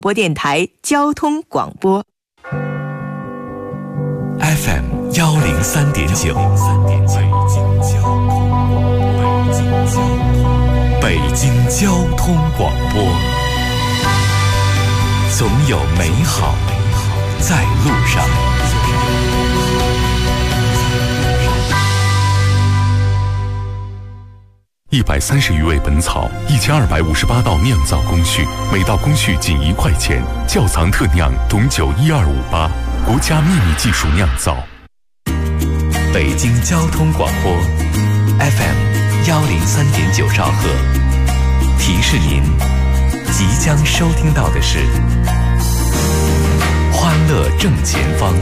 播电台交通广播 FM 103.9，北京交通广播，总有美好在路上。130余味本草，1258道酿造工序，每道工序仅1块钱。窖藏特酿董酒12588，国家秘密技术酿造。北京交通广播 FM 103.9兆赫，提示您即将收听到的是欢乐正前方。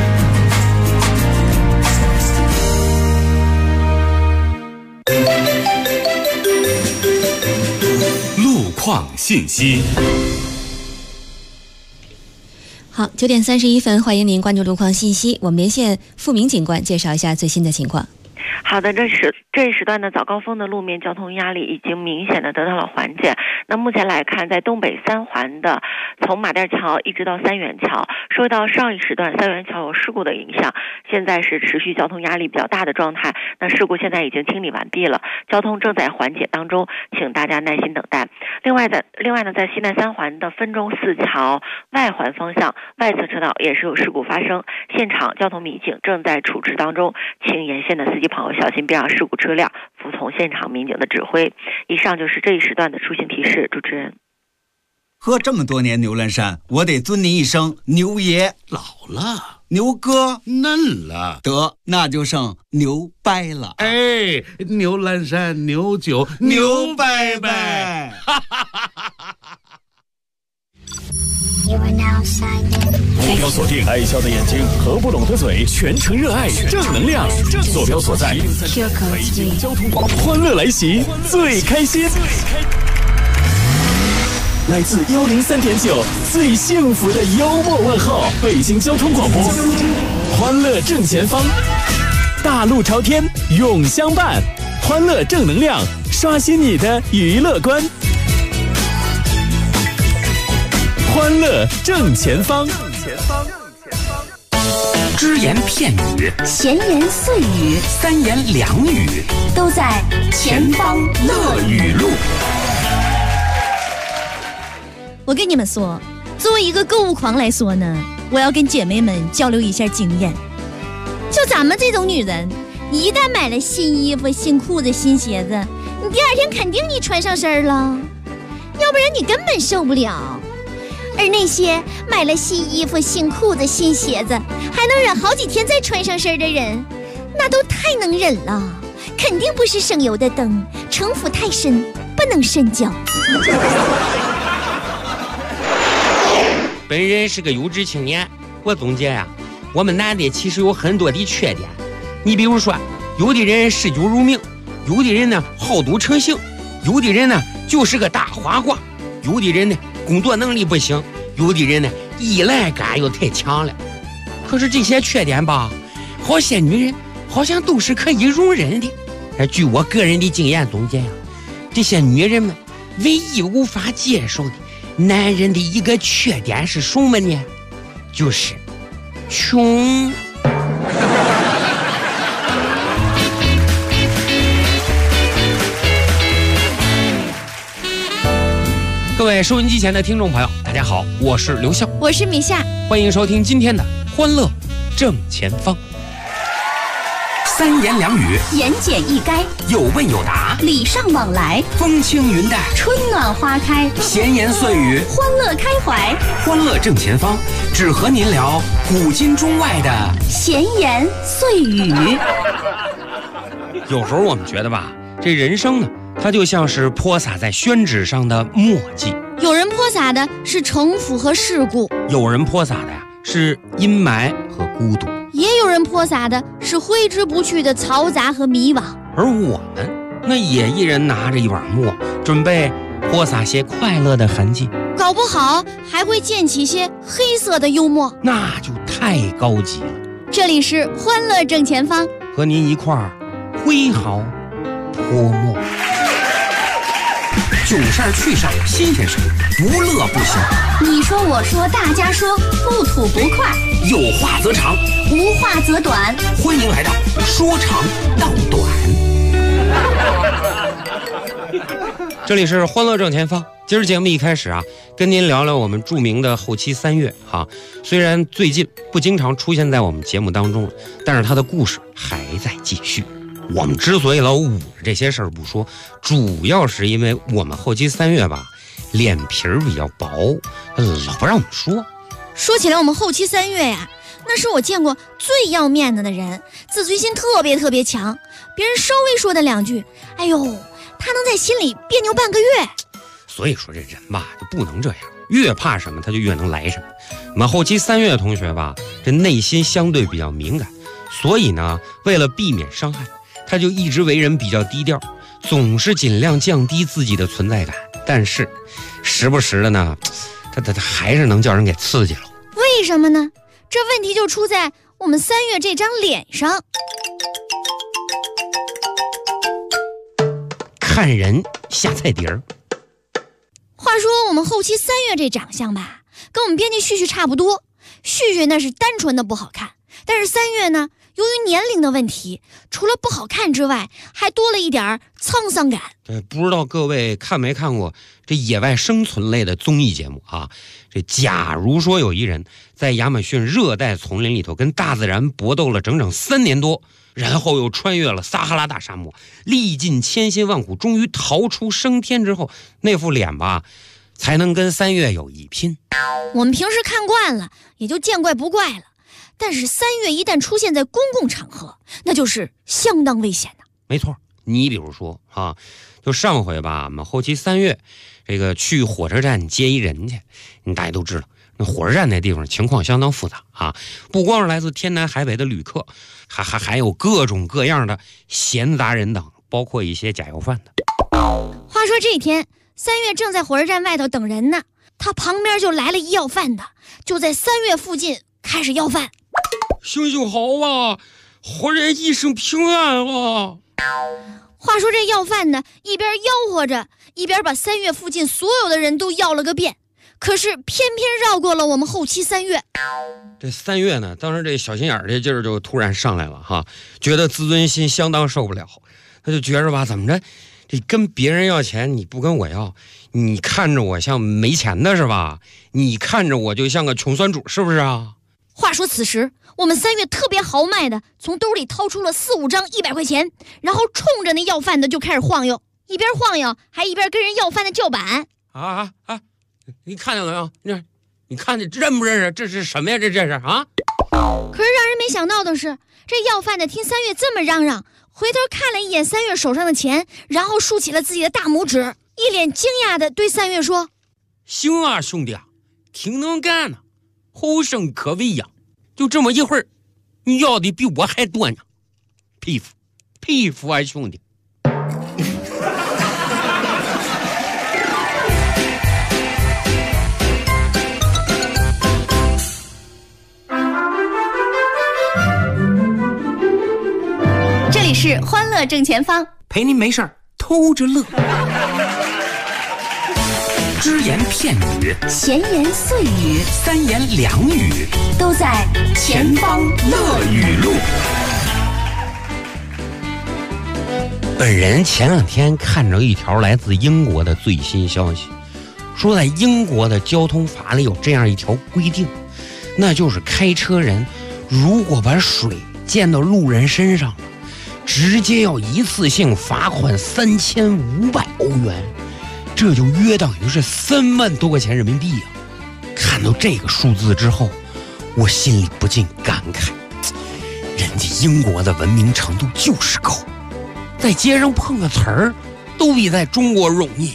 路况信息。 好，9点31分，欢迎您关注路况信息。我们连线付明警官，介绍一下最新的情况。 好的，这一时段的早高峰的路面交通压力已经明显的得到了缓解。那目前来看，在东北三环的从马甸桥一直到三元桥，受到上一时段三元桥有事故的影响，现在是持续交通压力比较大的状态。那事故现在已经清理完毕了，交通正在缓解当中，请大家耐心等待。另外呢，在西南三环的分钟寺桥外环方向外侧车道也是有事故发生，现场交通民警正在处置当中，请沿线的司机朋友小心别让事故车辆服从现场民警的指挥。以上就是这一时段的出行提示，主持人。 喝这么多年牛栏山，我得尊您一声牛爷。 老了， 牛哥嫩了， 得那就剩牛掰了。 哎，牛栏山牛酒牛掰掰。 目标锁定爱笑的眼睛，合不拢的嘴，全程热爱正能量。坐标所在北京交通广播，欢乐来袭，最开心。来自103.9，最幸福的幽默问候，北京交通广播，欢乐正前方，大路朝天，永相伴，欢乐正能量，刷新你的娱乐观。欢乐正前方，只言片语， 闲言碎语， 三言两语， 都在前方乐语录。 我跟你们说，作为一个购物狂来说呢，我要跟姐妹们交流一下经验。就咱们这种女人，一旦买了新衣服、新裤子、新鞋子，你第二天肯定你穿上身了，要不然你根本受不了。而那些买了新衣服、新裤子、新鞋子还能忍好几天再穿上身的人，那都太能忍了，肯定不是省油的灯，城府太深，不能深交。 本人是个优质青年，我总结呀，我们男的其实有很多的缺点。你比如说，有的人嗜酒如命，有的人呢好赌成性，有的人呢就是个大花瓜，有的人呢工作能力不行，有的人呢依赖感又太强了。可是这些缺点吧，好些女人好像都是可以容忍的。而据我个人的经验总结呀，这些女人们唯一无法接受的男人的一个缺点是什么呢？就是穷。各位收音机前的听众朋友，大家好，我是刘笑， 我是米夏， 欢迎收听今天的欢乐正前方。 三言两语， 言简意赅， 有问有答， 礼尚往来， 风轻云淡， 春暖花开， 闲言碎语， 欢乐开怀。 欢乐正前方，只和您聊古今中外的闲言碎语。 有时候我们觉得吧，这人生呢，它就像是泼洒在宣纸上的墨迹。 有人泼洒的是城府和世故， 有人泼洒的呀是阴霾和孤独， 也有人泼洒的是挥之不去的嘈杂和迷惘。 而我们那也一人拿着一碗墨，准备泼洒些快乐的痕迹， 搞不好还会溅起些黑色的幽默， 那就太高级了。 这里是欢乐正前方， 和您一块儿挥毫泼墨。 囧事儿趣事儿新鲜事儿，不乐不行。 你说我说大家说，不吐不快， 有话则长， 无话则短。 欢迎来到说长道短。 这里是欢乐正前方。今儿节目一开始啊，跟您聊聊我们著名的后期三月哈。虽然最近不经常出现在我们节目当中了，但是他的故事还在继续。我们之所以老捂着这些事儿不说，主要是因为我们后期三月吧，脸皮儿比较薄，老不让我们说。 说起来，我们后期三月呀，那是我见过最要面子的人，自尊心特别强。别人稍微说的两句，哎呦，他能在心里别扭半个月。 所以说这人吧，就不能这样，越怕什么他就越能来什么。我们后期三月的同学吧，这内心相对比较敏感，所以呢，为了避免伤害，他就一直为人比较低调，总是尽量降低自己的存在感。但是时不时的呢，他还是能叫人给刺激了。 为什么呢？这问题就出在我们三月这张脸上。 看人下菜碟儿。 话说我们后期三月这长相吧，跟我们编辑旭旭差不多。旭旭那是单纯的不好看，但是三月呢，由于年龄的问题，除了不好看之外，还多了一点沧桑感。 不知道各位看没看过这野外生存类的综艺节目啊？这假如说有一人在亚马逊热带丛林里头跟大自然搏斗了整整3年多，然后又穿越了撒哈拉大沙漠，历尽千辛万苦，终于逃出升天之后，那副脸吧，才能跟三月有一拼。 我们平时看惯了，也就见怪不怪了。但是三月一旦出现在公共场合，那就是相当危险的。 没错，你比如说啊，就上回吧，我们后期三月这个去火车站接一人去，大家都知道，那火车站那地方情况相当复杂啊，不光是来自天南海北的旅客，还有各种各样的闲杂人等，包括一些假药贩的。 话说这天，三月正在火车站外头等人呢，他旁边就来了一要饭的，就在三月附近开始要饭。 行行好啊，活人一生平安啊！ 话说这要饭的一边吆喝着，一边把三月附近所有的人都要了个遍，可是偏偏绕过了我们后期三月。 这三月呢，当时这小心眼儿这劲儿就突然上来了哈，觉得自尊心相当受不了，他就觉着吧，怎么着，这跟别人要钱你不跟我要，你看着我像没钱的是吧？你看着我就像个穷酸主是不是啊？ 话说此时，我们三月特别豪迈的从兜里掏出了4、5张100块钱，然后冲着那要饭的就开始晃悠，一边晃悠还一边跟人要饭的叫板。 你看见了没有？你看见认不认识？这是什么呀？这是啊！ 可是让人没想到的是，这要饭的听三月这么嚷嚷，回头看了一眼三月手上的钱，然后竖起了自己的大拇指，一脸惊讶的对三月说：“ 行啊，兄弟啊，挺能干呢，后生可畏呀！就这么一会儿，你要的比我还多呢，佩服啊，兄弟！” 这里是欢乐正前方， 陪您没事儿偷着乐。只言片语， 闲言碎语， 三言两语， 都在前方乐语录。 本人前2天看着一条来自英国的最新消息，说在英国的交通法里有这样一条规定，那就是开车人如果把水溅到路人身上了，直接要一次性罚款3500欧元，这就约等于是3万多块钱人民币啊！看到这个数字之后，我心里不禁感慨，人家英国的文明程度就是高，在街上碰个瓷儿都比在中国容易。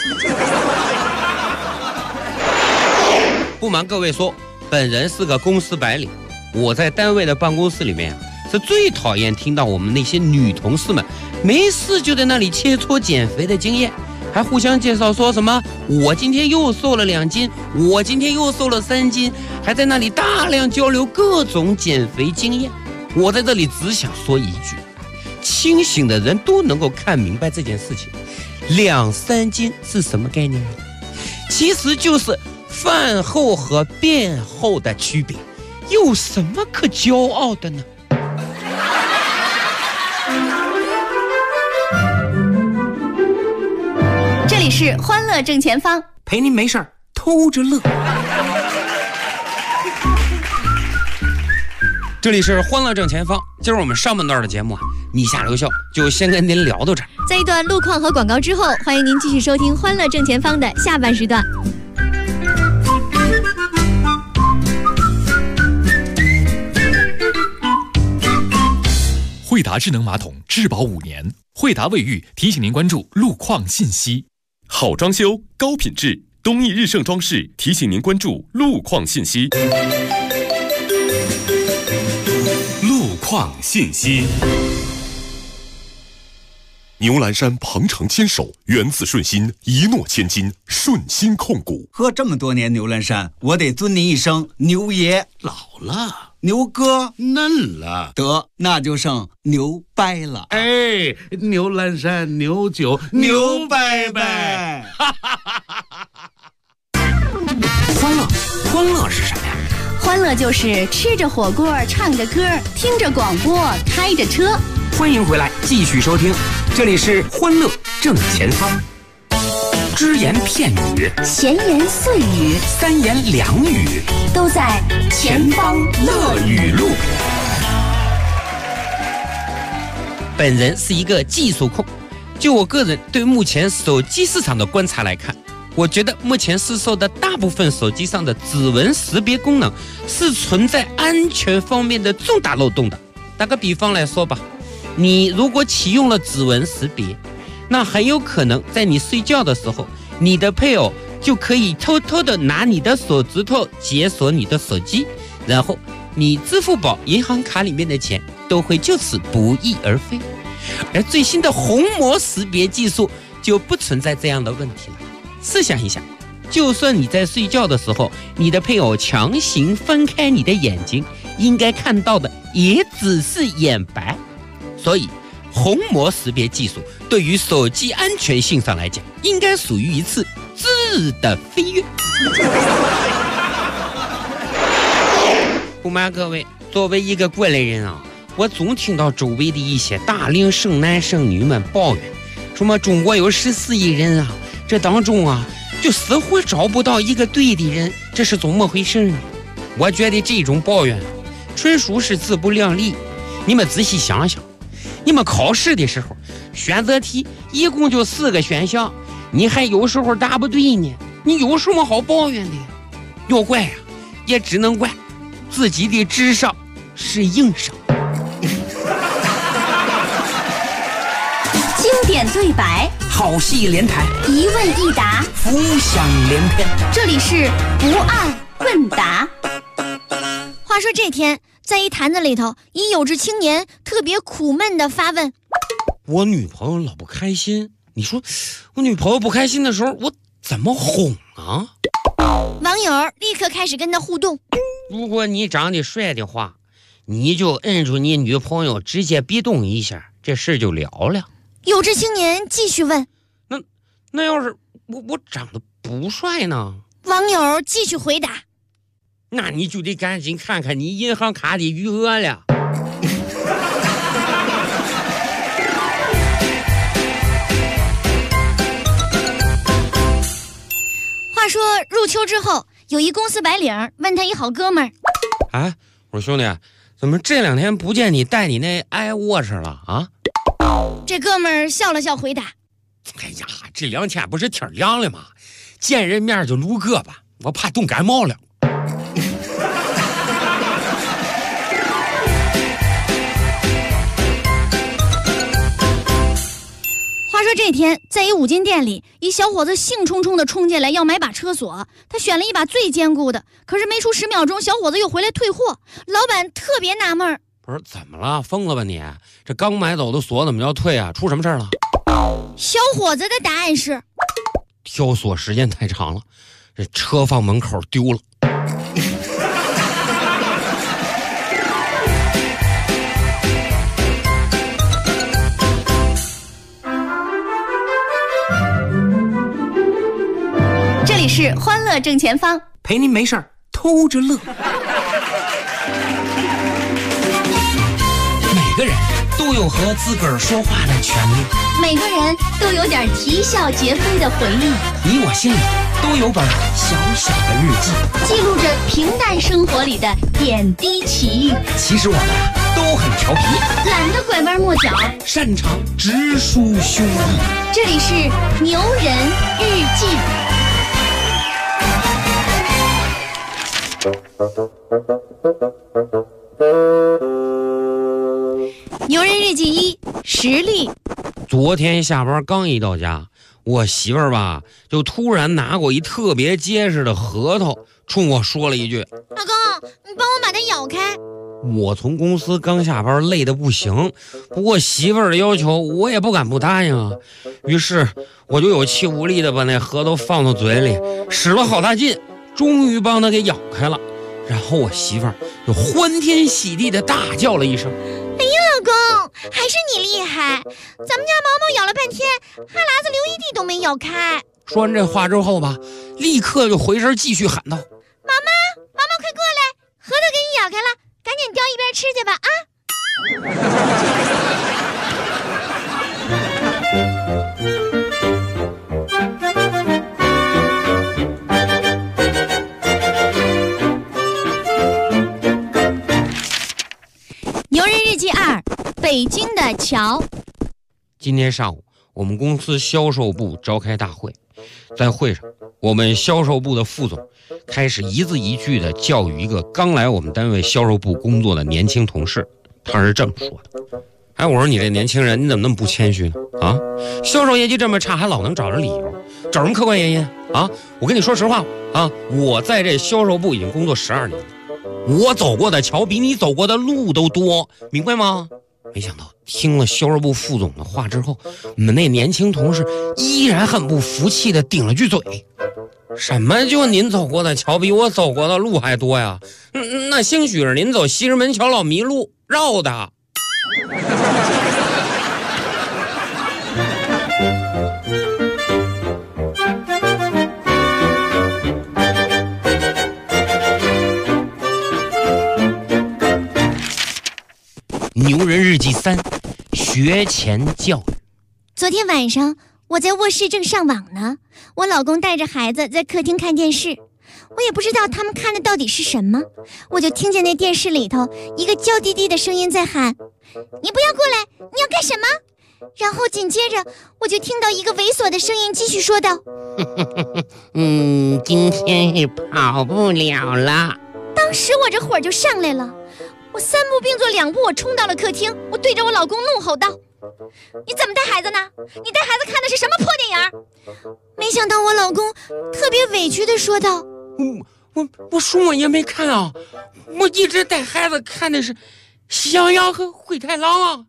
不瞒各位说，本人是个公司白领，我在单位的办公室里面是最讨厌听到我们那些女同事们没事就在那里切磋减肥的经验，还互相介绍说什么我今天又瘦了2斤，我今天又瘦了3斤，还在那里大量交流各种减肥经验。我在这里只想说一句，清醒的人都能够看明白这件事情， 2、3斤是什么概念呢？其实就是饭后和便后的区别，有什么可骄傲的呢？ 这里是欢乐正前方， 陪您没事儿偷着乐。 这里是欢乐正前方，今儿我们上半段的节目米下留校就先跟您聊到这儿。 在一段路况和广告之后，欢迎您继续收听欢乐正前方的下半时段。 惠达智能马桶质保5年，惠达卫浴提醒您关注路况信息。 好装修高品质，东益日盛装饰提醒您关注路况信息。 路况信息。牛栏山鹏程牵手，原子顺心，一诺千金，顺心控股。 喝这么多年牛栏山，我得尊您一声牛爷。 老了， 牛哥嫩了， 得那就剩牛掰了。 哎，牛栏山牛酒牛掰掰。 欢乐是什么呀？ 欢乐就是吃着火锅，唱着歌，听着广播，开着车。 欢迎回来，继续收听，这里是欢乐正前方。只言片语， 闲言碎语， 三言两语， 都在前方乐语录。 本人是一个技术控，就我个人对目前手机市场的观察来看，我觉得目前市售的大部分手机上的指纹识别功能是存在安全方面的重大漏洞的。打个比方来说吧，你如果启用了指纹识别，那很有可能在你睡觉的时候，你的配偶就可以偷偷的拿你的手指头解锁你的手机，然后你支付宝、银行卡里面的钱都会就此不翼而飞。而最新的虹膜识别技术就不存在这样的问题了。试想一下，就算你在睡觉的时候，你的配偶强行翻开你的眼睛，应该看到的也只是眼白。所以虹膜识别技术对于手机安全性上来讲，应该属于一次质的飞跃。不瞒各位，作为一个过来人啊，我总听到周围的一些大龄剩男剩女们抱怨，什么中国有14亿人啊，这当中啊就似乎找不到一个对的人，这是怎么回事呢？我觉得这种抱怨纯属是自不量力。你们仔细想想，你们考试的时候选择题一共就4个选项，你还有时候答不对呢，你有什么好抱怨的呀？要怪呀，也只能怪自己的智商是硬伤。 经典对白， 好戏连台， 一问一答， 浮想联翩。 这里是不爱问答。 话说这天，在一坛子里头，一有志青年特别苦闷地发问： 我女朋友老不开心，你说我女朋友不开心的时候，我怎么哄啊？ 网友立刻开始跟他互动： 如果你长得帅的话，你就摁住你女朋友，直接逼动一下，这事就了了。 有志青年继续问： 那要是我长得不帅呢？ 网友继续回答： 那你就得赶紧看看你银行卡的余额了。 话说入秋之后，有一公司白领问他一好哥们儿： 啊，我说兄弟，怎么这2天不见你带你那iWatch了啊？ 这哥们儿笑了笑回答： 哎呀，这2天不是天凉了吗？见人面就撸胳膊，我怕冻感冒了。 话说这天，在一五金店里，一小伙子兴冲冲地冲进来要买把车锁，他选了一把最坚固的，可是没出10秒钟，小伙子又回来退货。老板特别纳闷， 不是怎么了？疯了吧你？这刚买走的锁怎么要退啊？出什么事了？ 小伙子的答案是： 挑锁时间太长了，这车放门口丢了。 是欢乐正前方， 陪您没事儿偷着乐。 每个人都有和自个儿说话的权利， 每个人都有点啼笑皆非的回忆， 你我心里都有本小小的日记， 记录着平淡生活里的点滴奇遇。 其实我们都很调皮， 懒得拐弯抹角， 擅长直抒胸臆。 这里是牛人日记。 牛人日记一，实力。 昨天下班刚一到家，我媳妇儿吧就突然拿过一特别结实的核桃，冲我说了一句：“ 老公，你帮我把它咬开。” 我从公司刚下班，累得不行，不过媳妇儿的要求我也不敢不答应啊。于是我就有气无力的把那核桃放到嘴里，使了好大劲，终于帮她给咬开了。然后我媳妇儿就欢天喜地的大叫了一声：“ 哎呀，老公，还是你厉害！咱们家毛毛咬了半天，哈喇子流一地都没咬开。” 说完这话之后吧，立刻就回身继续喊道：“ 毛毛快过来，核桃给你咬开了，赶紧叼一边吃去吧啊！”牛人日记2，北京的桥。 今天上午，我们公司销售部召开大会，在会上，我们销售部的副总开始一字一句地教育一个刚来我们单位销售部工作的年轻同事。他是这么说的：“哎，我说你这年轻人，你怎么那么不谦虚呢？啊，销售业绩这么差，还老能找着理由，找什么客观原因啊？我跟你说实话啊，我在这销售部已经工作12年了，我走过的桥比你走过的路都多，明白吗？”没想到听了销售部副总的话之后，我们那年轻同事依然很不服气的顶了句嘴：“什么就您走过的桥比我走过的路还多呀？那兴许是您走西直门桥老迷路绕的。”牛人日记3，学前教育。 昨天晚上我在卧室正上网呢，我老公带着孩子在客厅看电视，我也不知道他们看的到底是什么，我就听见那电视里头一个娇滴滴的声音在喊：“你不要过来，你要干什么？”然后紧接着我就听到一个猥琐的声音继续说道：“ 今天也跑不了了。” 当时我这火就上来了，我3步并作2步，我冲到了客厅，我对着我老公怒吼道：“你怎么带孩子呢？你带孩子看的是什么破电影？”没想到我老公特别委屈地说道：“ 我什么也没看啊，我一直带孩子看的是《喜羊羊和灰太狼》啊。”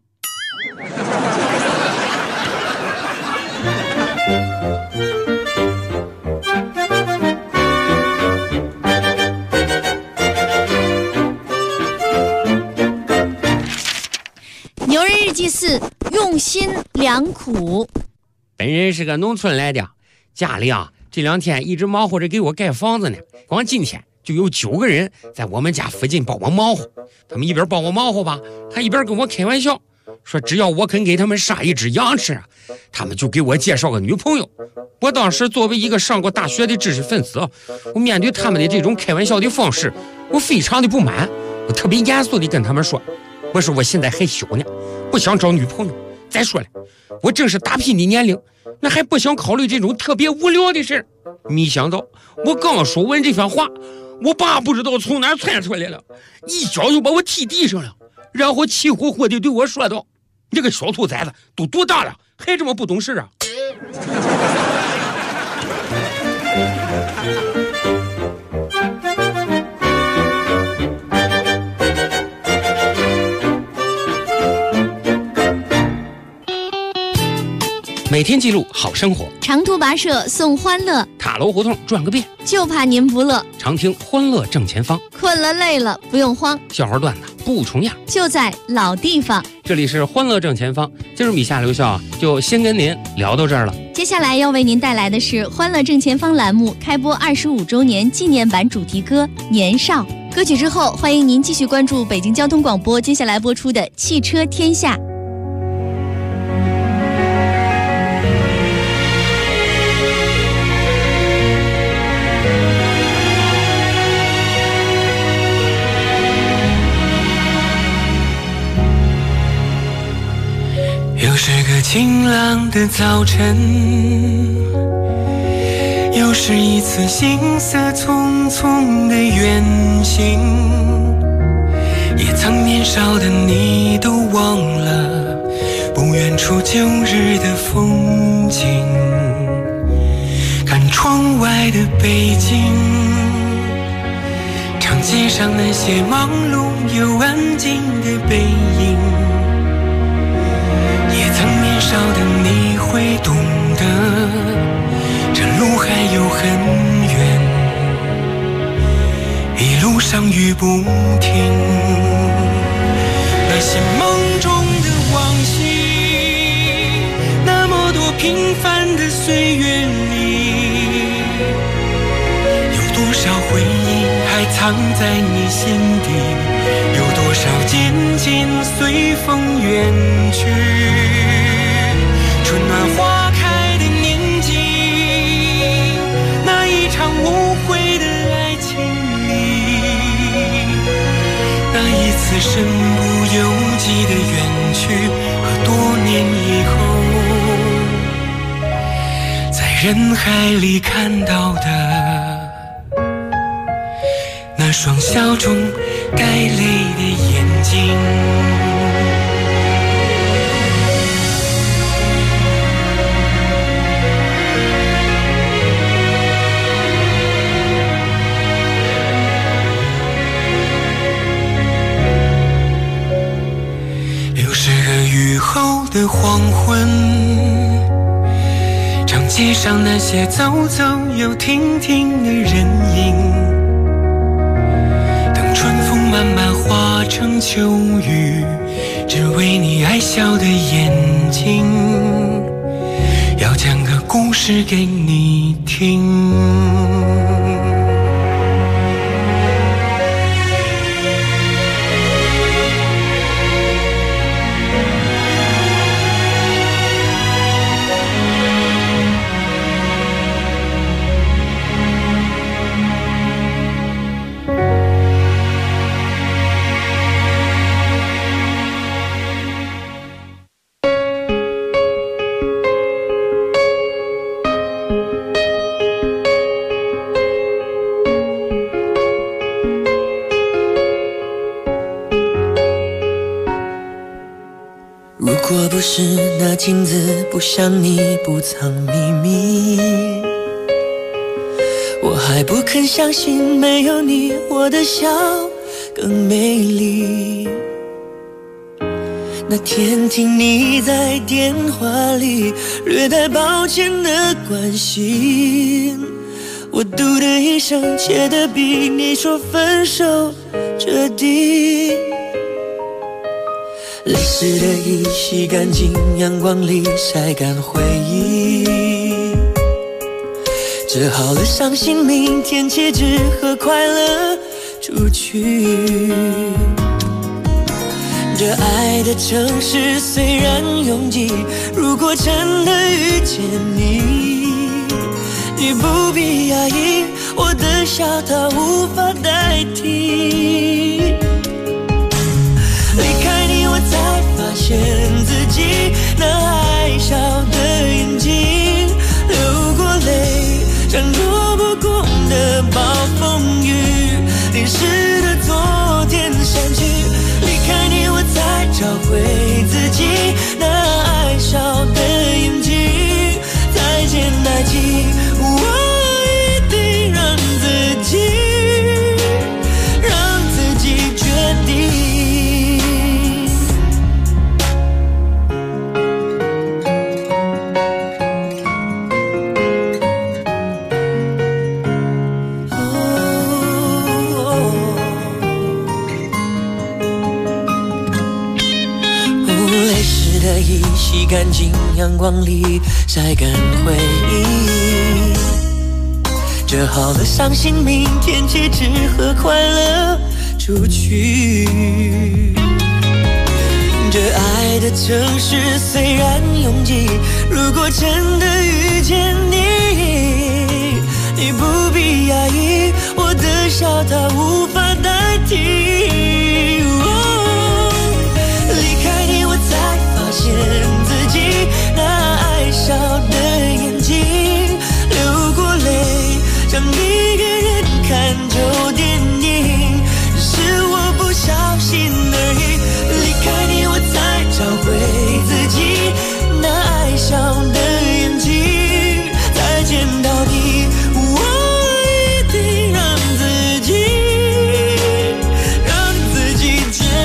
牛人日记4，用心良苦。 本人是个农村来的，家里啊这2天一直忙活着给我盖房子呢，光今天就有9个人在我们家附近帮我忙活。他们一边帮我忙活吧，还一边跟我开玩笑，说只要我肯给他们杀一只羊吃，他们就给我介绍个女朋友。我当时作为一个上过大学的知识分子，我面对他们的这种开玩笑的方式，我非常的不满。我特别严肃地跟他们说，我说我现在还小呢，不想找女朋友。再说了，我正是打拼的年龄，那还不想考虑这种特别无聊的事。没想到我刚说完这番话，我爸不知道从哪窜出来了，一脚就把我踢地上了，然后气呼呼地对我说道：“你这个小兔崽子，都多大了，还这么不懂事啊！”每天记录好生活， 长途跋涉送欢乐， 塔楼胡同转个遍， 就怕您不乐。 常听欢乐正前方， 困了累了不用慌， 笑话段子不重样， 就在老地方。 这里是欢乐正前方，今儿米夏留校就先跟您聊到这儿了。 接下来要为您带来的是《欢乐正前方》栏目开播25周年纪念版主题歌《年少》。歌曲之后，欢迎您继续关注北京交通广播接下来播出的《汽车天下》。 又是个晴朗的早晨，又是一次行色匆匆的远行，也曾年少的你都忘了不远处旧日的风景。看窗外的北京，长街上那些忙碌又安静的背影，也曾年少的你会懂得，这路还有很远，一路上雨不停。那些梦中的往昔，那么多平凡的岁月里，有多少回忆还藏在你心底，有多少渐渐随风远去。春暖花开的年纪，那一场无悔的爱情里，那一次身不由己的远去，和多年以后在人海里看到的那双笑中带泪的眼睛。雨后的黄昏，长街上那些走走又停停的人影，等春风慢慢化成秋雨，只为你爱笑的眼睛，要讲个故事给你听。 是那镜子不像你不藏秘密，我还不肯相信没有你我的笑更美丽。那天听你在电话里略带抱歉的关心，我嘟的一声切得比你说分手彻底。泪湿的衣洗干净，阳光里晒干回忆，折好了伤心，明天起只和快乐出去。这爱的城市虽然拥挤，如果真的遇见你，你不必压抑，我的笑它无法代替。离开你我才发现自己那爱笑的眼睛，流过泪像躲不过的暴风雨，淋湿的昨天散去。离开你我才找回自己那爱笑的眼睛，再见爱情，我一定让自己洗干净阳光里晒干回忆，折好了伤心，明天接着和快乐出去。这爱的城市虽然拥挤，如果真的遇见你，你不必压抑，我的笑它无法代替。离开你，我才发现自己那爱笑的眼睛，流过泪，像一个人看旧电影，是我不小心而已。离开你，我才找回自己那爱笑的眼睛，再见到底，我一定让自己坚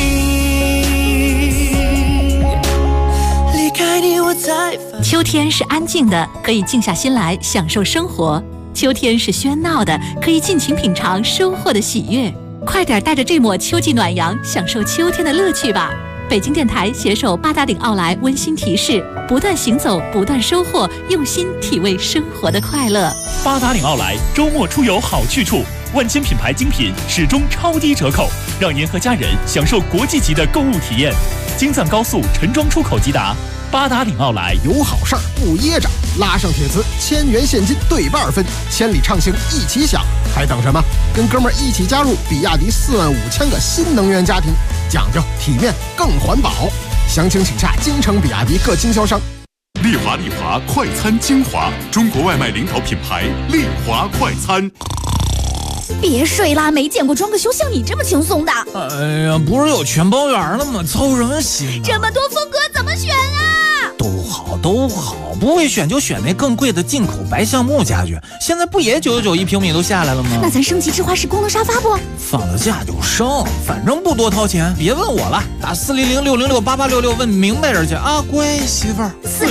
定。离开你，我才发现秋天是安静的，可以静下心来享受生活；秋天是喧闹的，可以尽情品尝收获的喜悦。快点带着这抹秋季暖阳，享受秋天的乐趣吧！北京电台携手八达岭奥莱温馨提示：不断行走，不断收获，用心体味生活的快乐。 八达岭奥莱周末出游好去处，万千品牌精品始终超低折扣，让您和家人享受国际级的购物体验。京藏高速陈庄出口即达。八达岭奥莱有好事儿不噎着，拉上铁磁，1000元现金对半分，千里畅行一起享，还等什么？跟哥们儿一起加入比亚迪45000个新能源家庭，讲究体面更环保。详情请洽京城比亚迪各经销商。 丽华快餐精华，中国外卖领导品牌丽华快餐。 别睡啦，没见过装个修像你这么轻松的。 哎呀，不是有全包圆了吗？操什么心啊？ 这么多风格怎么选啊？ 都好，不会选就选那更贵的进口白橡木家具，现在不也9991平米都下来了吗？ 那咱升级智化式功能沙发不？ 放了假就升，反正不多掏钱，别问我了，打400-606-8866问明白人去啊，乖媳妇儿。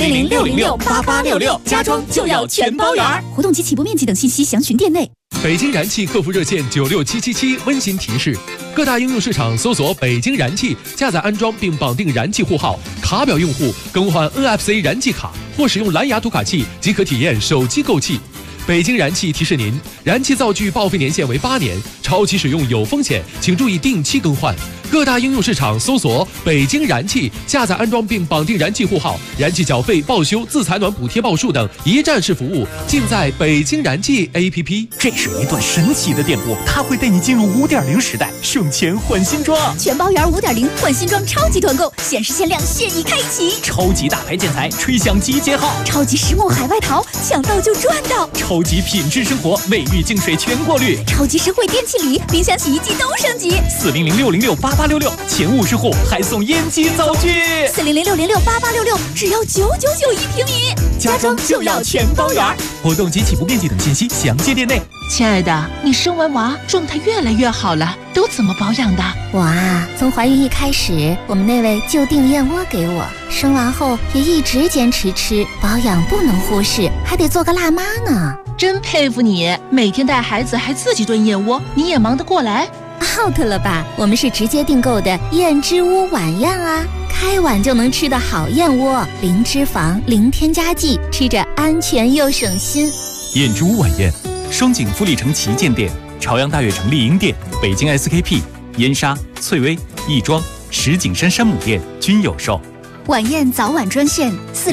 400-606-8866，家装就要全包圆。活动及起步面积等信息详询店内。 北京燃气客服热线96777温馨提示：各大应用市场搜索北京燃气，下载安装并绑定燃气户号，卡表用户更换 NFC 燃气卡或使用蓝牙读卡器即可体验手机购气。北京燃气提示您，燃气灶具报废年限为8年，超期使用有风险，请注意定期更换。各大应用市场搜索北京燃气，下载安装并绑定燃气户号，燃气缴费、报修、自采暖补贴报数等一站式服务尽在北京燃气 APP。 这是一段神奇的电波，它会带你进入5.0时代，省钱换新装。 全包圆5.0换新装超级团购，限时限量现已开启。 超级大牌建材，吹响集结号。 超级实木海外淘，抢到就赚到。 超级品质生活，卫浴净水全过滤。 超级实惠电器礼，冰箱、洗衣机都升级。 400-606-8866，前50户还送烟机灶具。 400-606-8866，只要9991平米， 家装就要全包圆。活动及起步面积等信息详见店内。 亲爱的，你生完娃状态越来越好了，都怎么保养的？ 我啊，从怀孕一开始，我们那位就订燕窝给我，生完后也一直坚持吃，保养不能忽视，还得做个辣妈呢。 真佩服你，每天带孩子还自己炖燕窝，你也忙得过来 ？out 了吧？我们是直接订购的燕之屋晚宴啊，开碗就能吃的好燕窝，零脂肪、零添加剂，吃着安全又省心。 燕之屋晚宴，双井富力城旗舰店、朝阳大悦城丽婴店、北京 SKP、燕莎、翠微、亦庄、石景山山姆店均有售。 晚宴早晚专线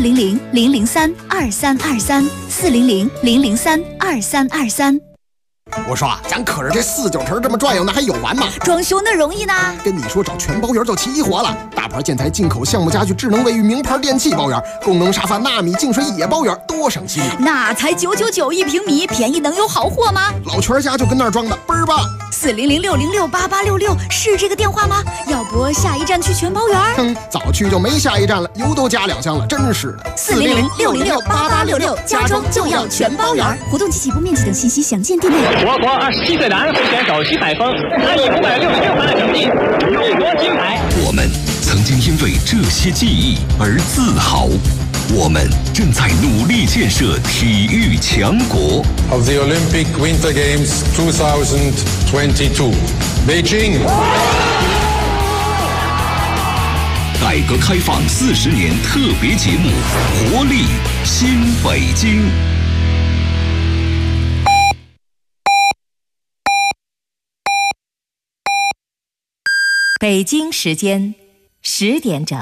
400-003-2323，400-003-2323。 我说啊，咱可是这4-9成这么转悠，那还有完吗？ 装修那容易呢。 跟你说，找全包圆就齐活了，大牌建材、进口项目家具、智能卫浴、名牌电器包圆，功能沙发、纳米净水也包圆，多省心啊！ 那才9991平米，便宜能有好货吗？ 老全家就跟那儿装的，倍儿棒。 400-606-8866是这个电话吗？要不下一站去全包圆？ 早去就没下一站了，油都加2箱了，真是的。 400-606-8866，家装就要全包圆。活动及起步面积等信息详见店内。 我国27岁男会选手徐海峰，他以566分的成绩入夺金牌。 我们曾经因为这些记忆而自豪，我们正在努力建设体育强国。 Of the Olympic Winter Games 2022, Beijing. 改革开放40年特别节目《活力新北京》。 北京时间10点整。